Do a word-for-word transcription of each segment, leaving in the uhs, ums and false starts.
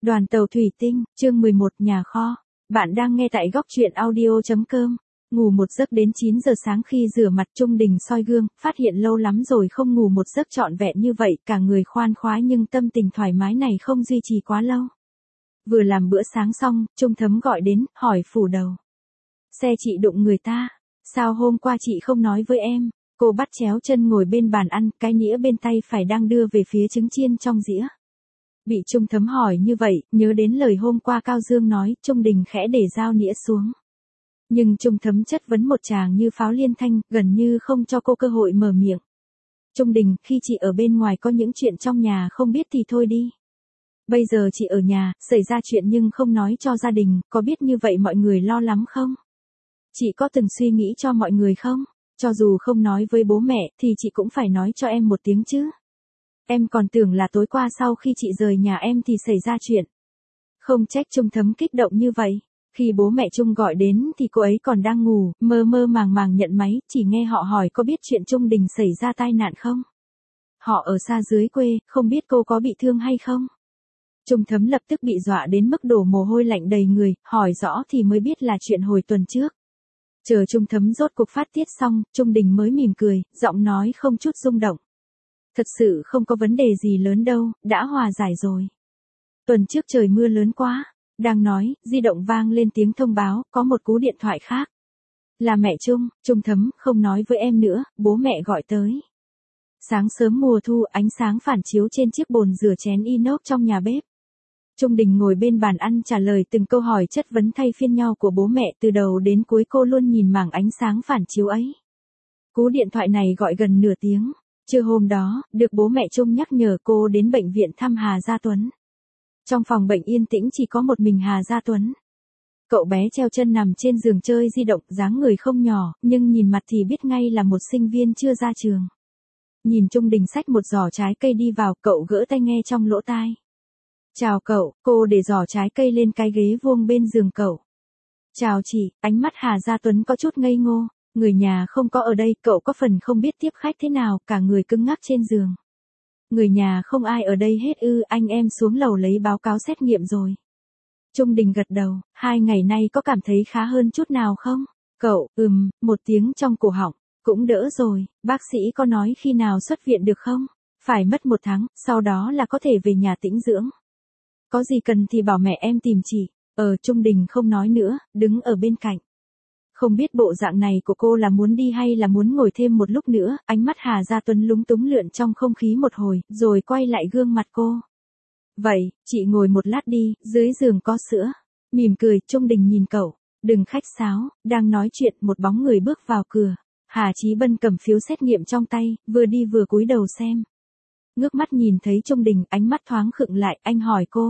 Đoàn tàu thủy tinh, chương mười một, nhà kho. Bạn đang nghe tại góc truyện audio chấm com. Ngủ một giấc đến chín giờ sáng khi rửa mặt Trung Đình soi gương, phát hiện lâu lắm rồi không ngủ một giấc trọn vẹn như vậy, cả người khoan khoái nhưng tâm tình thoải mái này không duy trì quá lâu. Vừa làm bữa sáng xong, Trung Thấm gọi đến, hỏi phủ đầu. Xe chị đụng người ta, sao hôm qua chị không nói với em? Cô bắt chéo chân ngồi bên bàn ăn, cái nĩa bên tay phải đang đưa về phía trứng chiên trong dĩa. Bị Trung Thấm hỏi như vậy, nhớ đến lời hôm qua Cao Dương nói, Trung Đình khẽ để dao nĩa xuống. Nhưng Trung Thấm chất vấn một tràng như pháo liên thanh, gần như không cho cô cơ hội mở miệng. Trung Đình, khi chị ở bên ngoài có những chuyện trong nhà không biết thì thôi đi. Bây giờ chị ở nhà, xảy ra chuyện nhưng không nói cho gia đình, có biết như vậy mọi người lo lắm không? Chị có từng suy nghĩ cho mọi người không? Cho dù không nói với bố mẹ, thì chị cũng phải nói cho em một tiếng chứ. Em còn tưởng là tối qua sau khi chị rời nhà em thì xảy ra chuyện. Không trách Trung Thấm kích động như vậy. Khi bố mẹ Trung gọi đến thì cô ấy còn đang ngủ, mơ mơ màng màng nhận máy, chỉ nghe họ hỏi có biết chuyện Trung Đình xảy ra tai nạn không? Họ ở xa dưới quê, không biết cô có bị thương hay không? Trung Thấm lập tức bị dọa đến mức đổ mồ hôi lạnh đầy người, hỏi rõ thì mới biết là chuyện hồi tuần trước. Chờ Trung Thấm rốt cuộc phát tiết xong, Trung Đình mới mỉm cười, giọng nói không chút rung động. Thật sự không có vấn đề gì lớn đâu, đã hòa giải rồi. Tuần trước trời mưa lớn quá. Đang nói, di động vang lên tiếng thông báo, có một cú điện thoại khác. Là mẹ Trung, Trung Thấm, không nói với em nữa, bố mẹ gọi tới. Sáng sớm mùa thu, ánh sáng phản chiếu trên chiếc bồn rửa chén inox trong nhà bếp. Trung Đình ngồi bên bàn ăn trả lời từng câu hỏi chất vấn thay phiên nhau của bố mẹ, từ đầu đến cuối cô luôn nhìn mảng ánh sáng phản chiếu ấy. Cú điện thoại này gọi gần nửa tiếng. Trưa hôm đó, được bố mẹ Trung nhắc nhở cô đến bệnh viện thăm Hà Gia Tuấn. Trong phòng bệnh yên tĩnh chỉ có một mình Hà Gia Tuấn. Cậu bé treo chân nằm trên giường chơi di động, dáng người không nhỏ, nhưng nhìn mặt thì biết ngay là một sinh viên chưa ra trường. Nhìn Trung Đình xách một giỏ trái cây đi vào, cậu gỡ tai nghe trong lỗ tai. Chào cậu, cô để giỏ trái cây lên cái ghế vuông bên giường cậu. Chào chị, ánh mắt Hà Gia Tuấn có chút ngây ngô. Người nhà không có ở đây, cậu có phần không biết tiếp khách thế nào, cả người cứng ngắc trên giường. Người nhà không ai ở đây hết ư, anh em xuống lầu lấy báo cáo xét nghiệm rồi. Trung Đình gật đầu, hai ngày nay có cảm thấy khá hơn chút nào không? Cậu, ừm, một tiếng trong cổ họng, cũng đỡ rồi, bác sĩ có nói khi nào xuất viện được không? Phải mất một tháng, sau đó là có thể về nhà tĩnh dưỡng. Có gì cần thì bảo mẹ em tìm chị. Ờ, Trung Đình không nói nữa, đứng ở bên cạnh. Không biết bộ dạng này của cô là muốn đi hay là muốn ngồi thêm một lúc nữa, ánh mắt Hà Gia Tuấn lúng túng lượn trong không khí một hồi, rồi quay lại gương mặt cô. Vậy, chị ngồi một lát đi, dưới giường có sữa. Mỉm cười, Trung Đình nhìn cậu, đừng khách sáo, đang nói chuyện một bóng người bước vào cửa. Hà Chí Bân cầm phiếu xét nghiệm trong tay, vừa đi vừa cúi đầu xem. Ngước mắt nhìn thấy Trung Đình, ánh mắt thoáng khựng lại, anh hỏi cô.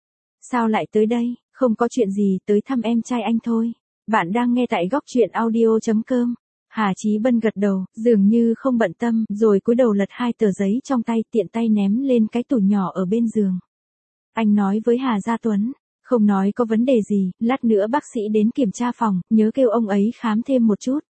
Sao lại tới đây, không có chuyện gì, tới thăm em trai anh thôi. Bạn đang nghe tại góc truyện audio chấm com. Hà Chí Bân gật đầu, dường như không bận tâm, rồi cúi đầu lật hai tờ giấy trong tay, tiện tay ném lên cái tủ nhỏ ở bên giường. Anh nói với Hà Gia Tuấn, không nói có vấn đề gì, lát nữa bác sĩ đến kiểm tra phòng, nhớ kêu ông ấy khám thêm một chút.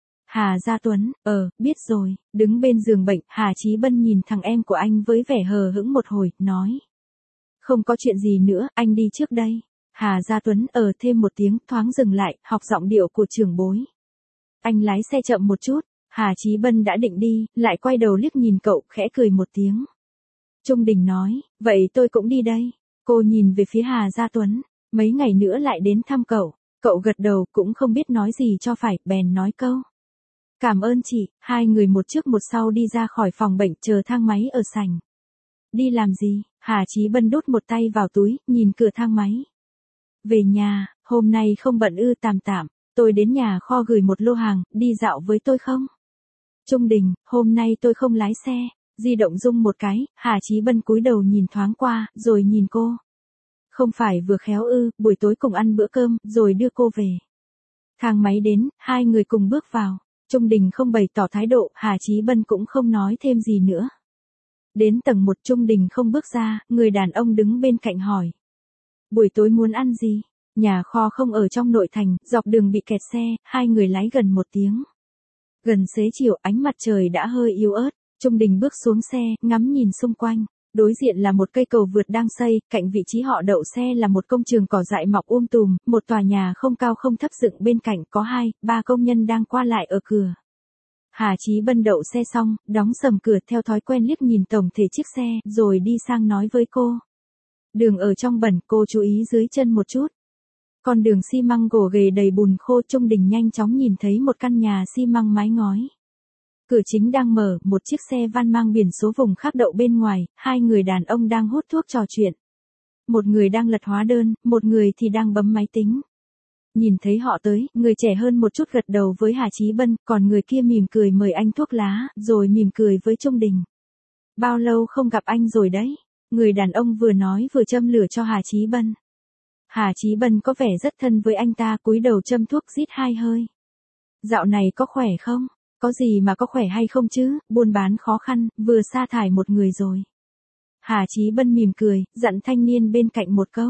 Hà Gia Tuấn, ờ, biết rồi, đứng bên giường bệnh, Hà Chí Bân nhìn thằng em của anh với vẻ hờ hững một hồi, nói. Không có chuyện gì nữa, anh đi trước đây. Hà Gia Tuấn ở thêm một tiếng, thoáng dừng lại, học giọng điệu của trưởng bối. Anh lái xe chậm một chút, Hà Chí Bân đã định đi, lại quay đầu liếc nhìn cậu, khẽ cười một tiếng. Trung Đình nói, vậy tôi cũng đi đây. Cô nhìn về phía Hà Gia Tuấn, mấy ngày nữa lại đến thăm cậu. Cậu gật đầu, cũng không biết nói gì cho phải, bèn nói câu. Cảm ơn chị, hai người một trước một sau đi ra khỏi phòng bệnh, chờ thang máy ở sảnh. Đi làm gì? Hà Chí Bân đút một tay vào túi, nhìn cửa thang máy. Về nhà, hôm nay không bận ư? Tạm tạm, tôi đến nhà kho gửi một lô hàng, đi dạo với tôi không? Trung Đình, hôm nay tôi không lái xe. Di động rung một cái, Hà Chí Bân cúi đầu nhìn thoáng qua, rồi nhìn cô. Không phải vừa khéo ư, buổi tối cùng ăn bữa cơm, rồi đưa cô về. Thang máy đến, hai người cùng bước vào. Trung Đình không bày tỏ thái độ, Hà Chí Bân cũng không nói thêm gì nữa. Đến tầng một, Trung Đình không bước ra, người đàn ông đứng bên cạnh hỏi. Buổi tối muốn ăn gì? Nhà kho không ở trong nội thành, dọc đường bị kẹt xe, hai người lái gần một tiếng. Gần xế chiều, ánh mặt trời đã hơi yếu ớt, Trung Đình bước xuống xe, ngắm nhìn xung quanh. Đối diện là một cây cầu vượt đang xây, cạnh vị trí họ đậu xe là một công trường cỏ dại mọc um tùm, một tòa nhà không cao không thấp dựng bên cạnh có hai, ba công nhân đang qua lại ở cửa. Hà Chí Bân đậu xe xong, đóng sầm cửa theo thói quen liếc nhìn tổng thể chiếc xe, rồi đi sang nói với cô. Đường ở trong bẩn, cô chú ý dưới chân một chút. Con đường xi măng gồ ghề đầy bùn khô. Trung Đình nhanh chóng nhìn thấy một căn nhà xi măng mái ngói. Cửa chính đang mở, một chiếc xe van mang biển số vùng khác đậu bên ngoài, hai người đàn ông đang hút thuốc trò chuyện. Một người đang lật hóa đơn, một người thì đang bấm máy tính. Nhìn thấy họ tới, người trẻ hơn một chút gật đầu với Hà Chí Bân, còn người kia mỉm cười mời anh thuốc lá, rồi mỉm cười với Trung Đình. Bao lâu không gặp anh rồi đấy? Người đàn ông vừa nói vừa châm lửa cho Hà Chí Bân. Hà Chí Bân có vẻ rất thân với anh ta, cúi đầu châm thuốc rít hai hơi. Dạo này có khỏe không? Có gì mà có khỏe hay không chứ, buôn bán khó khăn, vừa sa thải một người rồi. Hà Chí Bân mỉm cười, dặn thanh niên bên cạnh một câu.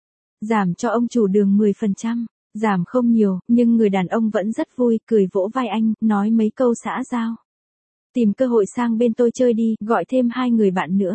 Giảm cho ông chủ đường mười phần trăm, giảm không nhiều, nhưng người đàn ông vẫn rất vui, cười vỗ vai anh, nói mấy câu xã giao. Tìm cơ hội sang bên tôi chơi đi, gọi thêm hai người bạn nữa.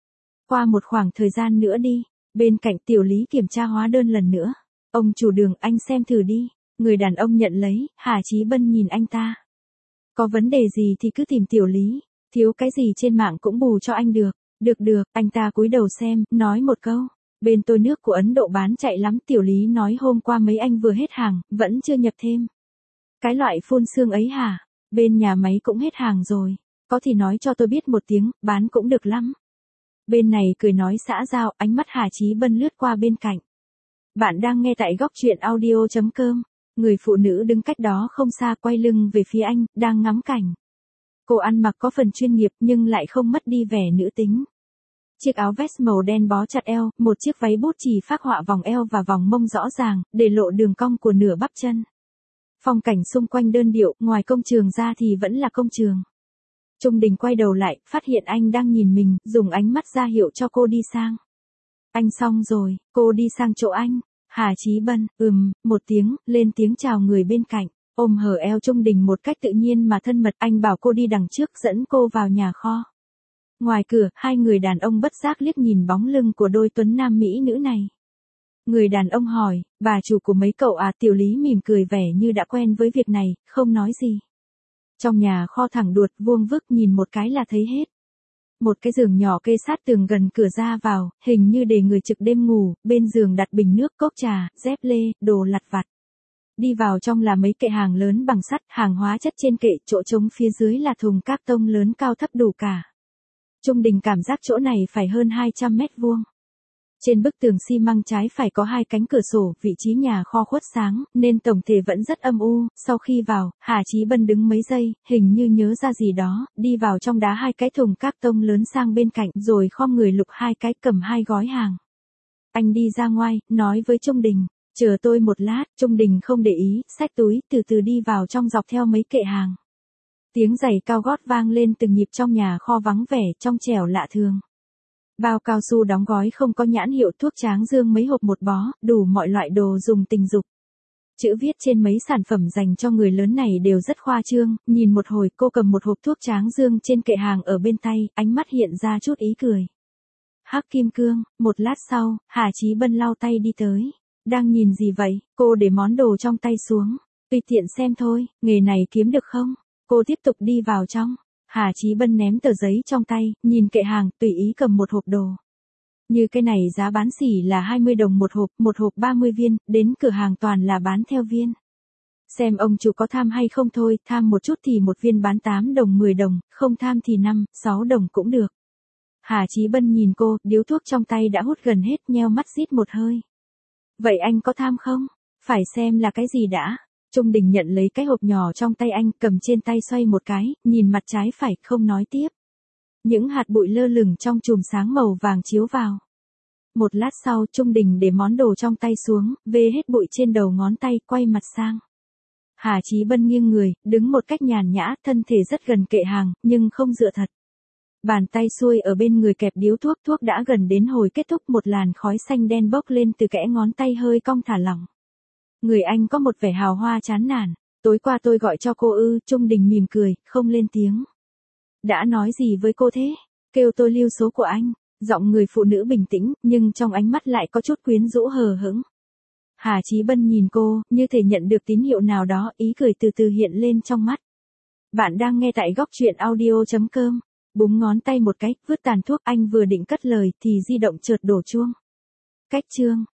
Qua một khoảng thời gian nữa đi. Bên cạnh Tiểu Lý kiểm tra hóa đơn lần nữa. Ông chủ đường, anh xem thử đi. Người đàn ông nhận lấy, Hà Chí Bân nhìn anh ta. Có vấn đề gì thì cứ tìm Tiểu Lý, thiếu cái gì trên mạng cũng bù cho anh được. Được được, anh ta cúi đầu xem, nói một câu. Bên tôi nước của Ấn Độ bán chạy lắm. Tiểu Lý nói hôm qua mấy anh vừa hết hàng, vẫn chưa nhập thêm. Cái loại phun xương ấy hả? Bên nhà máy cũng hết hàng rồi. Có thì nói cho tôi biết một tiếng, bán cũng được lắm. Bên này cười nói xã giao, ánh mắt Hà Chí Bân lướt qua bên cạnh. Bạn đang nghe tại góc truyện audio chấm com. Người phụ nữ đứng cách đó không xa quay lưng về phía anh, đang ngắm cảnh. Cô ăn mặc có phần chuyên nghiệp nhưng lại không mất đi vẻ nữ tính. Chiếc áo vest màu đen bó chặt eo, một chiếc váy bút chì phác họa vòng eo và vòng mông rõ ràng, để lộ đường cong của nửa bắp chân. Phong cảnh xung quanh đơn điệu, ngoài công trường ra thì vẫn là công trường. Trung Đình quay đầu lại, phát hiện anh đang nhìn mình, dùng ánh mắt ra hiệu cho cô đi sang. Anh xong rồi, cô đi sang chỗ anh. Hà Chí Bân, ừm, một tiếng, lên tiếng chào người bên cạnh, ôm hở eo Trung Đình một cách tự nhiên mà thân mật. Anh bảo cô đi đằng trước, dẫn cô vào nhà kho. Ngoài cửa, hai người đàn ông bất giác liếc nhìn bóng lưng của đôi tuấn nam mỹ nữ này. Người đàn ông hỏi, bà chủ của mấy cậu à? Tiểu Lý mỉm cười vẻ như đã quen với việc này, không nói gì. Trong nhà kho thẳng đuột vuông vức, nhìn một cái là thấy hết. Một cái giường nhỏ kê sát tường gần cửa ra vào, hình như để người trực đêm ngủ, bên giường đặt bình nước, cốc trà, dép lê, đồ lặt vặt. Đi vào trong là mấy kệ hàng lớn bằng sắt, hàng hóa chất trên kệ, chỗ trống phía dưới là thùng các tông lớn cao thấp đủ cả. Trung Đình cảm giác chỗ này phải hơn hai trăm mét vuông. Trên bức tường xi măng trái phải có hai cánh cửa sổ, vị trí nhà kho khuất sáng, nên tổng thể vẫn rất âm u. Sau khi vào, Hà Chí Bân đứng mấy giây, hình như nhớ ra gì đó, đi vào trong đá hai cái thùng các tông lớn sang bên cạnh, rồi khom người lục hai cái, cầm hai gói hàng. Anh đi ra ngoài, nói với Trung Đình, chờ tôi một lát. Trung Đình không để ý, xách túi, từ từ đi vào trong dọc theo mấy kệ hàng. Tiếng giày cao gót vang lên từng nhịp trong nhà kho vắng vẻ, trong trẻo lạ thường. Bao cao su đóng gói không có nhãn hiệu, thuốc tráng dương mấy hộp một bó, đủ mọi loại đồ dùng tình dục. Chữ viết trên mấy sản phẩm dành cho người lớn này đều rất khoa trương, nhìn một hồi cô cầm một hộp thuốc tráng dương trên kệ hàng ở bên tay, ánh mắt hiện ra chút ý cười. Hắc kim cương. Một lát sau, Hà Chí Bân lau tay đi tới. Đang nhìn gì vậy? Cô để món đồ trong tay xuống. Tùy tiện xem thôi, nghề này kiếm được không? Cô tiếp tục đi vào trong. Hà Chí Bân ném tờ giấy trong tay, nhìn kệ hàng, tùy ý cầm một hộp đồ. Như cái này giá bán xỉ là hai mươi đồng một hộp, một hộp ba mươi viên, đến cửa hàng toàn là bán theo viên. Xem ông chủ có tham hay không thôi, tham một chút thì một viên bán tám đồng mười đồng, không tham thì năm, sáu đồng cũng được. Hà Chí Bân nhìn cô, điếu thuốc trong tay đã hút gần hết, nheo mắt rít một hơi. Vậy anh có tham không? Phải xem là cái gì đã. Trung Đình nhận lấy cái hộp nhỏ trong tay anh, cầm trên tay xoay một cái, nhìn mặt trái phải, không nói tiếp. Những hạt bụi lơ lửng trong chùm sáng màu vàng chiếu vào. Một lát sau, Trung Đình để món đồ trong tay xuống, vê hết bụi trên đầu ngón tay, quay mặt sang. Hà Chí Bân nghiêng người, đứng một cách nhàn nhã, thân thể rất gần kệ hàng, nhưng không dựa thật. Bàn tay xuôi ở bên người kẹp điếu thuốc, thuốc đã gần đến hồi kết thúc, một làn khói xanh đen bốc lên từ kẽ ngón tay hơi cong thả lỏng. Người anh có một vẻ hào hoa chán nản. Tối qua tôi gọi cho cô ư? Trung Đình mỉm cười, không lên tiếng. Đã nói gì với cô thế? Kêu tôi lưu số của anh. Giọng người phụ nữ bình tĩnh, nhưng trong ánh mắt lại có chút quyến rũ hờ hững. Hà Chí Bân nhìn cô, như thể nhận được tín hiệu nào đó, ý cười từ từ hiện lên trong mắt. Bạn đang nghe tại góc truyện audio.com. Búng ngón tay một cái, vứt tàn thuốc, anh vừa định cất lời thì di động chợt đổ chuông. Cách chương.